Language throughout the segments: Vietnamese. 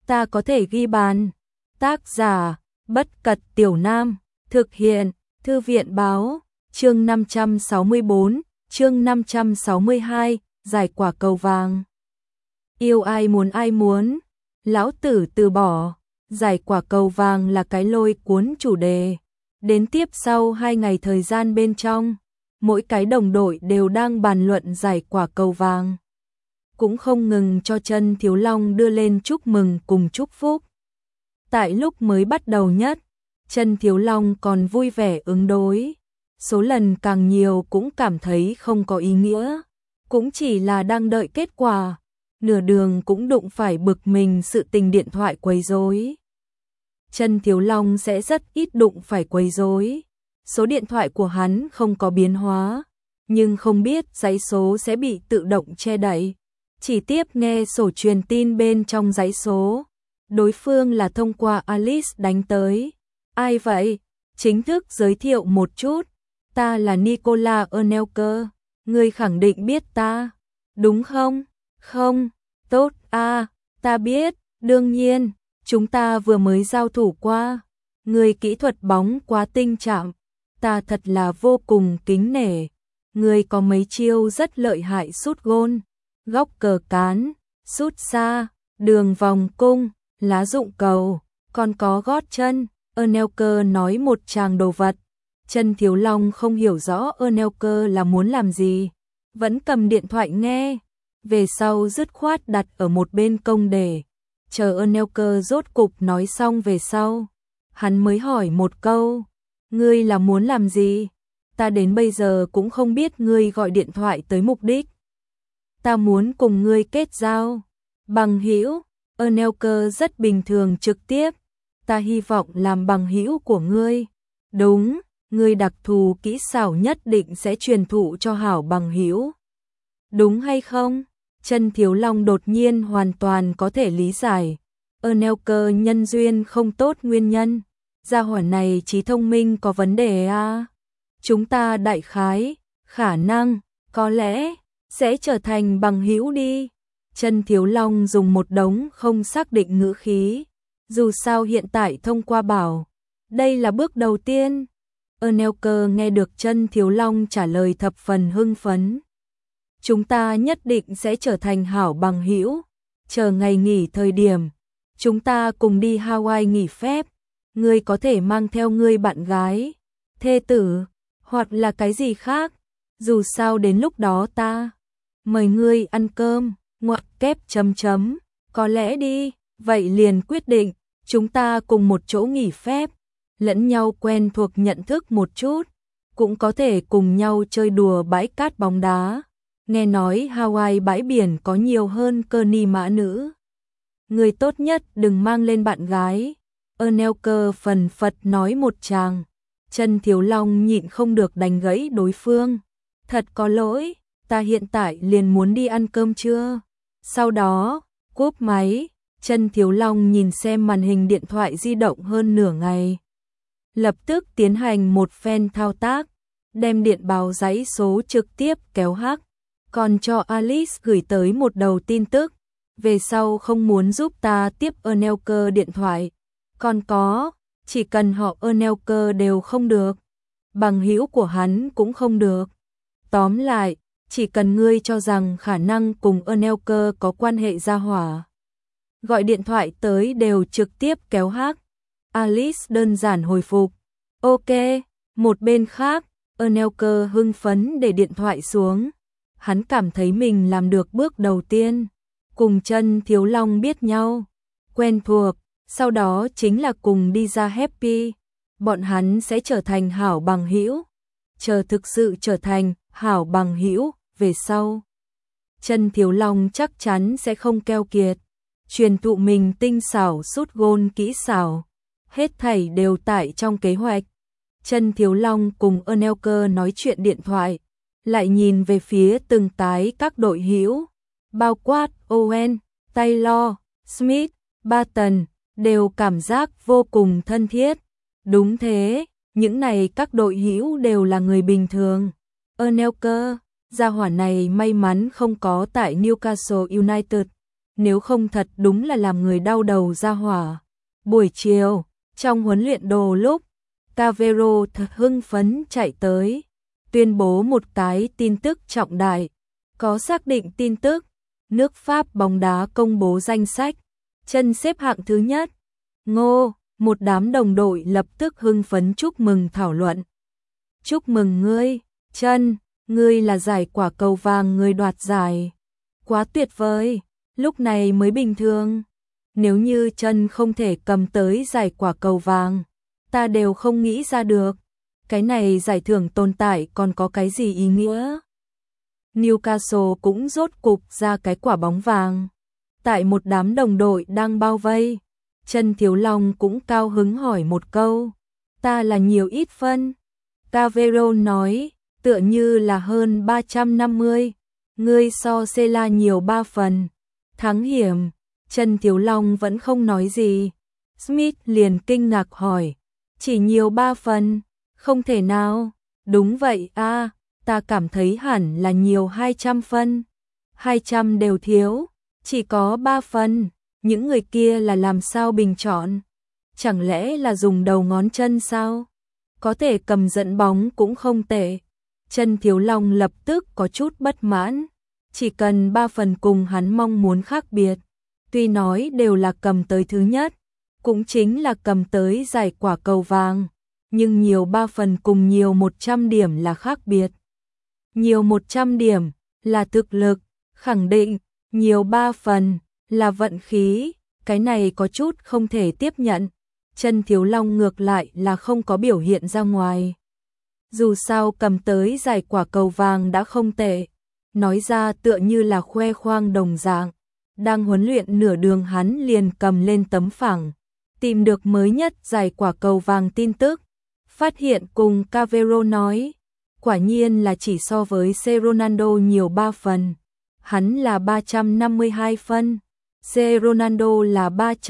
ta có thể ghi bàn. Tác giả, Bất Cật Tiểu Nam, thực hiện, Thư viện báo, chương 564, chương 562, giải quả cầu vàng. Yêu ai muốn, lão tử từ bỏ. Giải quả cầu vàng là cái lôi cuốn chủ đề. Đến tiếp sau 2 ngày thời gian bên trong, mỗi cái đồng đội đều đang bàn luận giải quả cầu vàng. Cũng không ngừng cho Chân Thiếu Long đưa lên chúc mừng cùng chúc phúc. Tại lúc mới bắt đầu nhất, Chân Thiếu Long còn vui vẻ ứng đối. Số lần càng nhiều cũng cảm thấy không có ý nghĩa. Cũng chỉ là đang đợi kết quả. Nửa đường cũng đụng phải bực mình sự tình điện thoại quấy rối. Chân Thiếu Long sẽ rất ít đụng phải quấy rối. Số điện thoại của hắn không có biến hóa, nhưng không biết dãy số sẽ bị tự động che đậy. Chỉ tiếp nghe sổ truyền tin bên trong dãy số. Đối phương là thông qua Alice đánh tới. Ai vậy? Chính thức giới thiệu một chút. Ta là Nicola Ernelker. Ngươi khẳng định biết ta, đúng không? Không, tốt ta biết, đương nhiên, chúng ta vừa mới giao thủ qua. Ngươi kỹ thuật bóng quá tinh chạm, ta thật là vô cùng kính nể. Ngươi có mấy chiêu rất lợi hại sút gôn, góc cờ cán, sút xa, đường vòng cung, lá dụng cầu, còn có gót chân. Ernelker nói một tràng đồ vật. Chân Thiếu Long không hiểu rõ Ernelker là muốn làm gì, vẫn cầm điện thoại nghe. Về sau dứt khoát đặt ở một bên công để chờ Ernelker rốt cục nói xong về sau. Hắn mới hỏi một câu, ngươi là muốn làm gì? Ta đến bây giờ cũng không biết ngươi gọi điện thoại tới mục đích. Ta muốn cùng ngươi kết giao. Bằng hữu. Ernelker rất bình thường trực tiếp. Ta hy vọng làm bằng hữu của ngươi. Đúng, ngươi đặc thù kỹ xảo nhất định sẽ truyền thụ cho hảo bằng hữu. Đúng hay không? Chân Thiếu Long đột nhiên hoàn toàn có thể lý giải. Ernelker nhân duyên không tốt nguyên nhân. Gia hỏa này trí thông minh có vấn đề à? Chúng ta đại khái, khả năng, có lẽ, sẽ trở thành bằng hữu đi. Chân Thiếu Long dùng một đống không xác định ngữ khí. Dù sao hiện tại thông qua bảo, đây là bước đầu tiên. Ernelker nghe được Chân Thiếu Long trả lời thập phần hưng phấn. Chúng ta nhất định sẽ trở thành hảo bằng hữu. Chờ ngày nghỉ thời điểm, chúng ta cùng đi Hawaii nghỉ phép. Ngươi có thể mang theo ngươi bạn gái, thê tử, hoặc là cái gì khác. Dù sao đến lúc đó ta mời ngươi ăn cơm, ngoặc kép chấm chấm. Có lẽ đi, vậy liền quyết định, chúng ta cùng một chỗ nghỉ phép. Lẫn nhau quen thuộc nhận thức một chút, cũng có thể cùng nhau chơi đùa bãi cát bóng đá. Nghe nói Hawaii bãi biển có nhiều hơn cơ ni mã nữ. Người tốt nhất đừng mang lên bạn gái. Ernelker phần phật nói một tràng. Chân Thiếu Long nhịn không được đánh gãy đối phương. Thật có lỗi, ta hiện tại liền muốn đi ăn cơm trưa. Sau đó, cúp máy, Chân Thiếu Long nhìn xem màn hình điện thoại di động hơn nửa ngày. Lập tức tiến hành một phen thao tác, đem điện báo dãy số trực tiếp kéo hắc. Còn cho Alice gửi tới một đầu tin tức. Về sau không muốn giúp ta tiếp Ernelker điện thoại. Còn có, chỉ cần họ Ernelker đều không được. Bằng hữu của hắn cũng không được. Tóm lại, chỉ cần ngươi cho rằng khả năng cùng Ernelker có quan hệ gia hỏa. Gọi điện thoại tới đều trực tiếp kéo hắc. Alice đơn giản hồi phục. Ok, một bên khác, Ernelker hưng phấn để điện thoại xuống. Hắn cảm thấy mình làm được bước đầu tiên. Cùng Chân Thiếu Long biết nhau, quen thuộc, sau đó chính là cùng đi ra happy. Bọn hắn sẽ trở thành hảo bằng hữu. Chờ thực sự trở thành hảo bằng hữu về sau. Chân Thiếu Long chắc chắn sẽ không keo kiệt. Truyền thụ mình tinh xảo sút gôn kỹ xảo. Hết thảy đều tại trong kế hoạch. Chân Thiếu Long cùng Ernelker nói chuyện điện thoại. Lại nhìn về phía từng cái các đội hữu, bao quát Owen, Taylor, Smith, Barton, đều cảm giác vô cùng thân thiết. Đúng thế, những này các đội hữu đều là người bình thường. Ernelker, gia hỏa này may mắn không có tại Newcastle United. nếu không thật đúng là làm người đau đầu ra hỏa. Buổi chiều, trong huấn luyện đồ lúc, Cavero thật hưng phấn chạy tới, tuyên bố một cái tin tức trọng đại. Có xác định tin tức, nước Pháp bóng đá công bố danh sách, chân xếp hạng thứ nhất. Ngô, một đám đồng đội lập tức hưng phấn chúc mừng thảo luận. Chúc mừng ngươi, Chân, ngươi là giải quả cầu vàng người đoạt giải. Quá tuyệt vời, lúc này mới bình thường. Nếu như Chân không thể cầm tới giải quả cầu vàng, ta đều không nghĩ ra được. Cái này giải thưởng tồn tại còn có cái gì ý nghĩa? Newcastle cũng rốt cục ra cái quả bóng vàng. Tại một đám đồng đội đang bao vây, Chân Thiếu Long cũng cao hứng hỏi một câu. Ta là nhiều ít phân? Cavero nói, tựa như là hơn 350. Ngươi so Cela nhiều 3 phần. Thắng hiểm, Chân Thiếu Long vẫn không nói gì. Smith liền kinh ngạc hỏi, chỉ nhiều 3 phần? Không thể nào. Đúng vậy a, ta cảm thấy hẳn là nhiều 200 phân. 200 đều thiếu, chỉ có 3 phần. Những người kia là làm sao bình chọn? Chẳng lẽ là dùng đầu ngón chân sao? Có thể cầm dẫn bóng cũng không tệ. Chân Thiếu Long lập tức có chút bất mãn. Chỉ cần 3 phần cùng hắn mong muốn khác biệt. Tuy nói đều là cầm tới thứ nhất, cũng chính là cầm tới giải quả cầu vàng. Nhưng nhiều 3 phần cùng nhiều 100 điểm là khác biệt. Nhiều 100 điểm là thực lực, khẳng định, nhiều 3 phần là vận khí, cái này có chút không thể tiếp nhận. Chân Thiếu Long ngược lại là không có biểu hiện ra ngoài. Dù sao cầm tới giải quả cầu vàng đã không tệ, nói ra tựa như là khoe khoang đồng dạng. Đang huấn luyện nửa đường hắn liền cầm lên tấm phẳng, tìm được mới nhất giải quả cầu vàng tin tức. Phát hiện cùng Cavero nói, quả nhiên là chỉ so với C. Ronaldo nhiều 3 phần. Hắn là 352 phân, C. Ronaldo là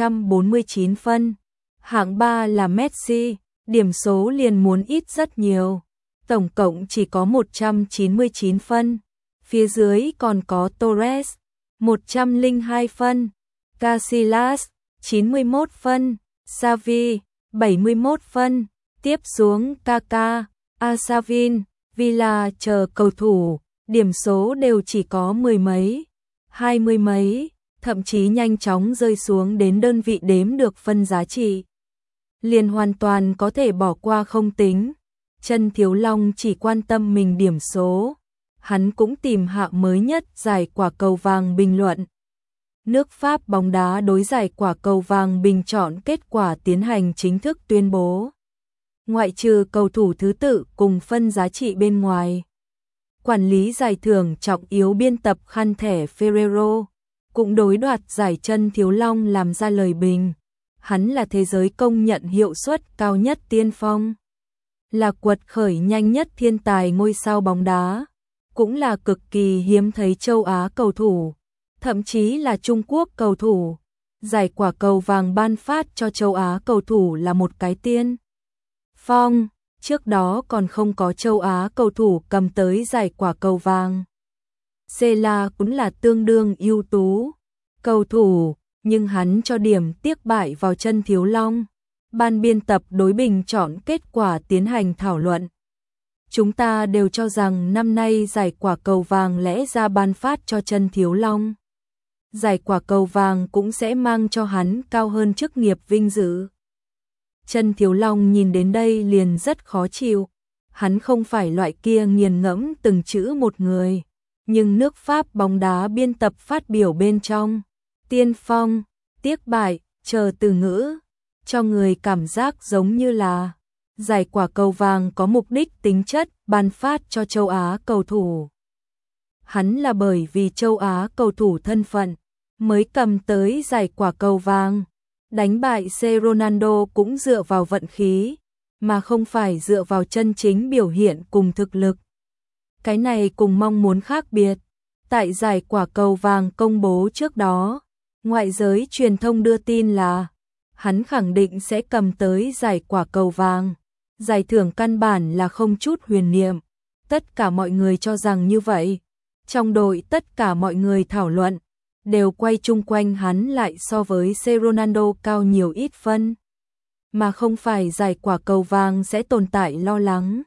349 phân. Hạng 3 là Messi, điểm số liền muốn ít rất nhiều. Tổng cộng chỉ có 199 phân. Phía dưới còn có Torres, 102 phân. Casillas, 91 phân. Xavi, 71 phân. Tiếp xuống Kaká, Asavin, Villa chờ cầu thủ, điểm số đều chỉ có 10 mấy, 20 mấy, thậm chí nhanh chóng rơi xuống đến đơn vị đếm được phân giá trị. Liền hoàn toàn có thể bỏ qua không tính. Chân Thiếu Long chỉ quan tâm mình điểm số. Hắn cũng tìm hạng mới nhất giải quả cầu vàng bình luận. Nước Pháp bóng đá đối giải quả cầu vàng bình chọn kết quả tiến hành chính thức tuyên bố. Ngoại trừ cầu thủ thứ tự cùng phân giá trị bên ngoài, quản lý giải thưởng trọng yếu biên tập khăn thẻ Ferrero cũng đối đoạt giải Chân Thiếu Long làm ra lời bình. Hắn là thế giới công nhận hiệu suất cao nhất tiên phong, là quật khởi nhanh nhất thiên tài ngôi sao bóng đá, cũng là cực kỳ hiếm thấy châu Á cầu thủ, thậm chí là Trung Quốc cầu thủ. Giải quả cầu vàng ban phát cho châu Á cầu thủ là một cái tiên phong, trước đó còn không có châu Á cầu thủ cầm tới giải quả cầu vàng. Cela cũng là tương đương ưu tú cầu thủ, nhưng hắn cho điểm tiếc bại vào Chân Thiếu Long. Ban biên tập đối bình chọn kết quả tiến hành thảo luận. Chúng ta đều cho rằng năm nay giải quả cầu vàng lẽ ra ban phát cho Chân Thiếu Long. Giải quả cầu vàng cũng sẽ mang cho hắn cao hơn chức nghiệp vinh dự. Chân Thiếu Long nhìn đến đây liền rất khó chịu. Hắn không phải loại kia nghiền ngẫm từng chữ một người. Nhưng nước Pháp bóng đá biên tập phát biểu bên trong. Tiên phong, tiếc bại, chờ từ ngữ. Cho người cảm giác giống như là giải quả cầu vàng có mục đích tính chất ban phát cho châu Á cầu thủ. Hắn là bởi vì châu Á cầu thủ thân phận mới cầm tới giải quả cầu vàng. Đánh bại C. Ronaldo cũng dựa vào vận khí, mà không phải dựa vào chân chính biểu hiện cùng thực lực. Cái này cùng mong muốn khác biệt. Tại giải quả cầu vàng công bố trước đó, ngoại giới truyền thông đưa tin là hắn khẳng định sẽ cầm tới giải quả cầu vàng. Giải thưởng căn bản là không chút huyền niệm. Tất cả mọi người cho rằng như vậy. Trong đội tất cả mọi người thảo luận, đều quay chung quanh hắn lại so với C Ronaldo cao nhiều ít phân. Mà không phải giải quả cầu vàng sẽ tồn tại lo lắng.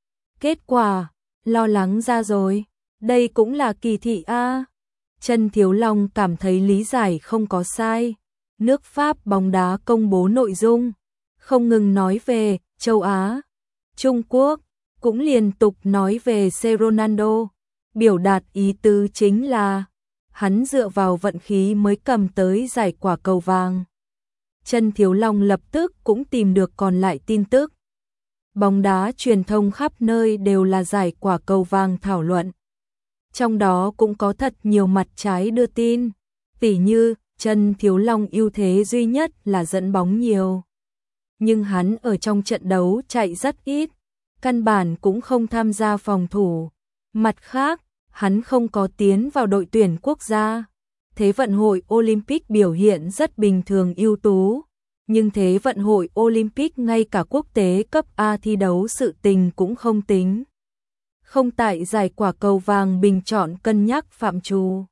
Kết quả, lo lắng ra rồi, đây cũng là kỳ thị a. Trần Thiếu Long cảm thấy lý giải không có sai. Nước Pháp bóng đá công bố nội dung, không ngừng nói về châu Á, Trung Quốc, cũng liên tục nói về C Ronaldo, biểu đạt ý tứ chính là hắn dựa vào vận khí mới cầm tới giải quả cầu vàng. Trần Thiếu Long lập tức cũng tìm được còn lại tin tức. Bóng đá truyền thông khắp nơi đều là giải quả cầu vàng thảo luận. Trong đó cũng có thật nhiều mặt trái đưa tin, tỉ như Trần Thiếu Long ưu thế duy nhất là dẫn bóng nhiều. Nhưng hắn ở trong trận đấu chạy rất ít, căn bản cũng không tham gia phòng thủ. Mặt khác, hắn không có tiến vào đội tuyển quốc gia. Thế vận hội Olympic biểu hiện rất bình thường ưu tú, nhưng Thế vận hội Olympic ngay cả quốc tế cấp A thi đấu sự tình cũng không tính. Không tại giải quả cầu vàng bình chọn cân nhắc phạm trù.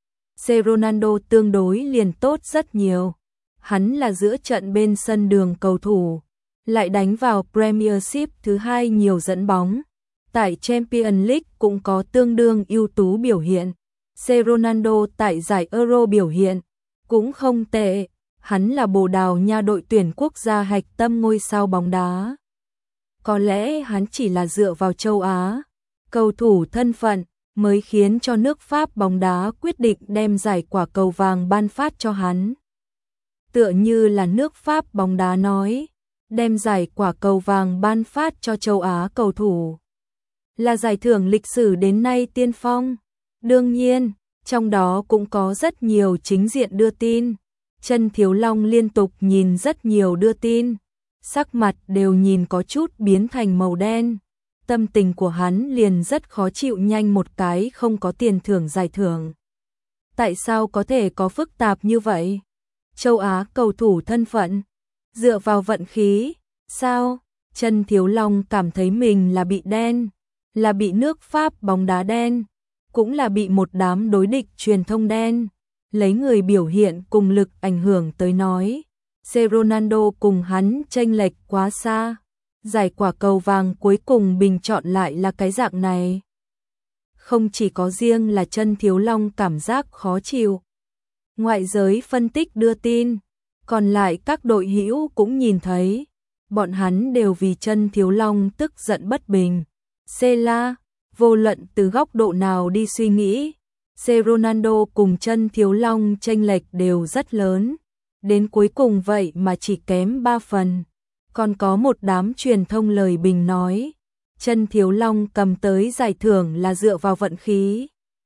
C Ronaldo tương đối liền tốt rất nhiều. Hắn là giữa trận bên sân đường cầu thủ, lại đánh vào Premiership thứ 2 nhiều dẫn bóng. Tại Champions League cũng có tương đương ưu tú biểu hiện. C Ronaldo tại giải Euro biểu hiện cũng không tệ. Hắn là Bồ Đào Nha đội tuyển quốc gia hạch tâm ngôi sao bóng đá. Có lẽ hắn chỉ là dựa vào châu Á cầu thủ thân phận mới khiến cho nước Pháp bóng đá quyết định đem giải quả cầu vàng ban phát cho hắn. Tựa như là nước Pháp bóng đá nói, đem giải quả cầu vàng ban phát cho châu Á cầu thủ. Là giải thưởng lịch sử đến nay tiên phong. Đương nhiên, trong đó cũng có rất nhiều chính diện đưa tin. Trần Thiếu Long liên tục nhìn rất nhiều đưa tin, sắc mặt đều nhìn có chút biến thành màu đen. Tâm tình của hắn liền rất khó chịu, nhanh một cái không có tiền thưởng giải thưởng. Tại sao có thể có phức tạp như vậy? Châu Á cầu thủ thân phận, dựa vào vận khí, sao? Trần Thiếu Long cảm thấy mình là bị đen, là bị nước Pháp bóng đá đen, cũng là bị một đám đối địch truyền thông đen. Lấy người biểu hiện cùng lực ảnh hưởng tới nói, C Ronaldo cùng hắn chênh lệch quá xa. Giải quả cầu vàng cuối cùng bình chọn lại là cái dạng này. Không chỉ có riêng là Trần Thiếu Long cảm giác khó chịu. Ngoại giới phân tích đưa tin, còn lại các đội hữu cũng nhìn thấy, bọn hắn đều vì Trần Thiếu Long tức giận bất bình. La, vô luận từ góc độ nào đi suy nghĩ, C Ronaldo cùng Trần Thiếu Long chênh lệch đều rất lớn. Đến cuối cùng vậy mà chỉ kém 3 phần. Còn có một đám truyền thông lời bình nói, Trần Thiếu Long cầm tới giải thưởng là dựa vào vận khí.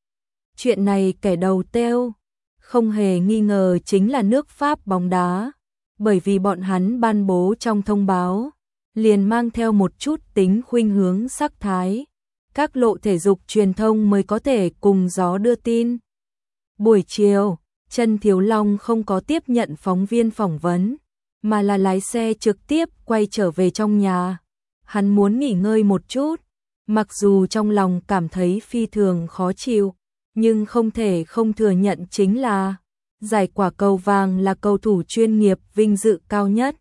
Chuyện này kẻ đầu têu, không hề nghi ngờ chính là nước Pháp bóng đá, bởi vì bọn hắn ban bố trong thông báo, liền mang theo một chút tính khuynh hướng sắc thái. Các lộ thể dục truyền thông mới có thể cùng gió đưa tin. Buổi chiều, Trần Thiếu Long không có tiếp nhận phóng viên phỏng vấn, mà là lái xe trực tiếp quay trở về trong nhà. Hắn muốn nghỉ ngơi một chút, mặc dù trong lòng cảm thấy phi thường khó chịu, nhưng không thể không thừa nhận chính là giải quả cầu vàng là cầu thủ chuyên nghiệp vinh dự cao nhất.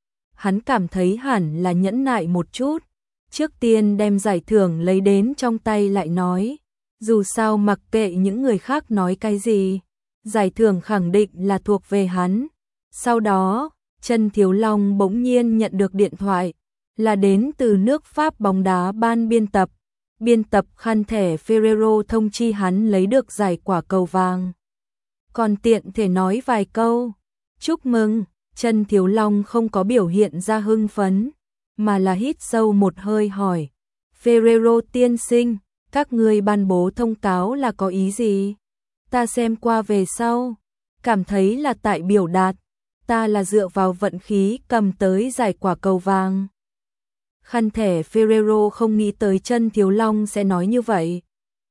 Hắn cảm thấy hẳn là nhẫn nại một chút, trước tiên đem giải thưởng lấy đến trong tay lại nói, dù sao mặc kệ những người khác nói cái gì, giải thưởng khẳng định là thuộc về hắn. Sau đó, Trần Thiếu Long bỗng nhiên nhận được điện thoại, là đến từ nước Pháp bóng đá ban biên tập. Biên tập khăn thẻ Ferrero thông chi hắn lấy được giải quả cầu vàng. Còn tiện thể nói vài câu. Chúc mừng, Trần Thiếu Long không có biểu hiện ra hưng phấn, mà là hít sâu một hơi hỏi. Ferrero tiên sinh, các ngươi ban bố thông cáo là có ý gì? Ta xem qua về sau, cảm thấy là tại biểu đạt, ta là dựa vào vận khí cầm tới giải quả cầu vàng. Khăn thẻ Ferrero không nghĩ tới Trần Thiếu Long sẽ nói như vậy.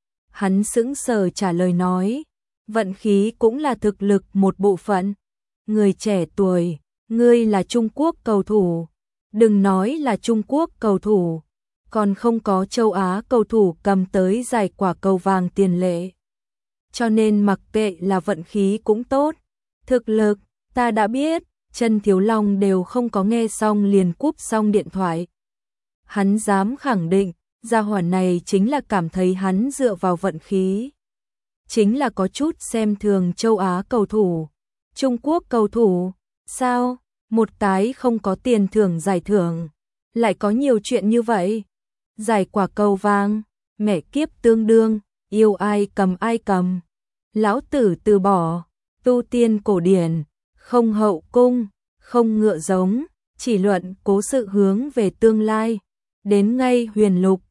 Hắn sững sờ trả lời nói, vận khí cũng là thực lực một bộ phận. Người trẻ tuổi, ngươi là Trung Quốc cầu thủ. Đừng nói là Trung Quốc cầu thủ, còn không có châu Á cầu thủ cầm tới giải quả cầu vàng tiền lệ. cho nên mặc kệ là vận khí cũng tốt. Thực lực, ta đã biết, Chân Thiếu Long đều không có nghe xong liền cúp xong điện thoại. Hắn dám khẳng định, gia hỏa này chính là cảm thấy hắn dựa vào vận khí. Chính là có chút xem thường châu Á cầu thủ. Trung Quốc cầu thủ, sao? Một cái không có tiền thưởng giải thưởng, lại có nhiều chuyện như vậy. Giải quả cầu vàng, mẹ kiếp tương đương, yêu ai cầm. Lão tử từ bỏ, tu tiên cổ điển, không hậu cung, không ngựa giống, chỉ luận cố sự hướng về tương lai. Đến ngay huyền lục,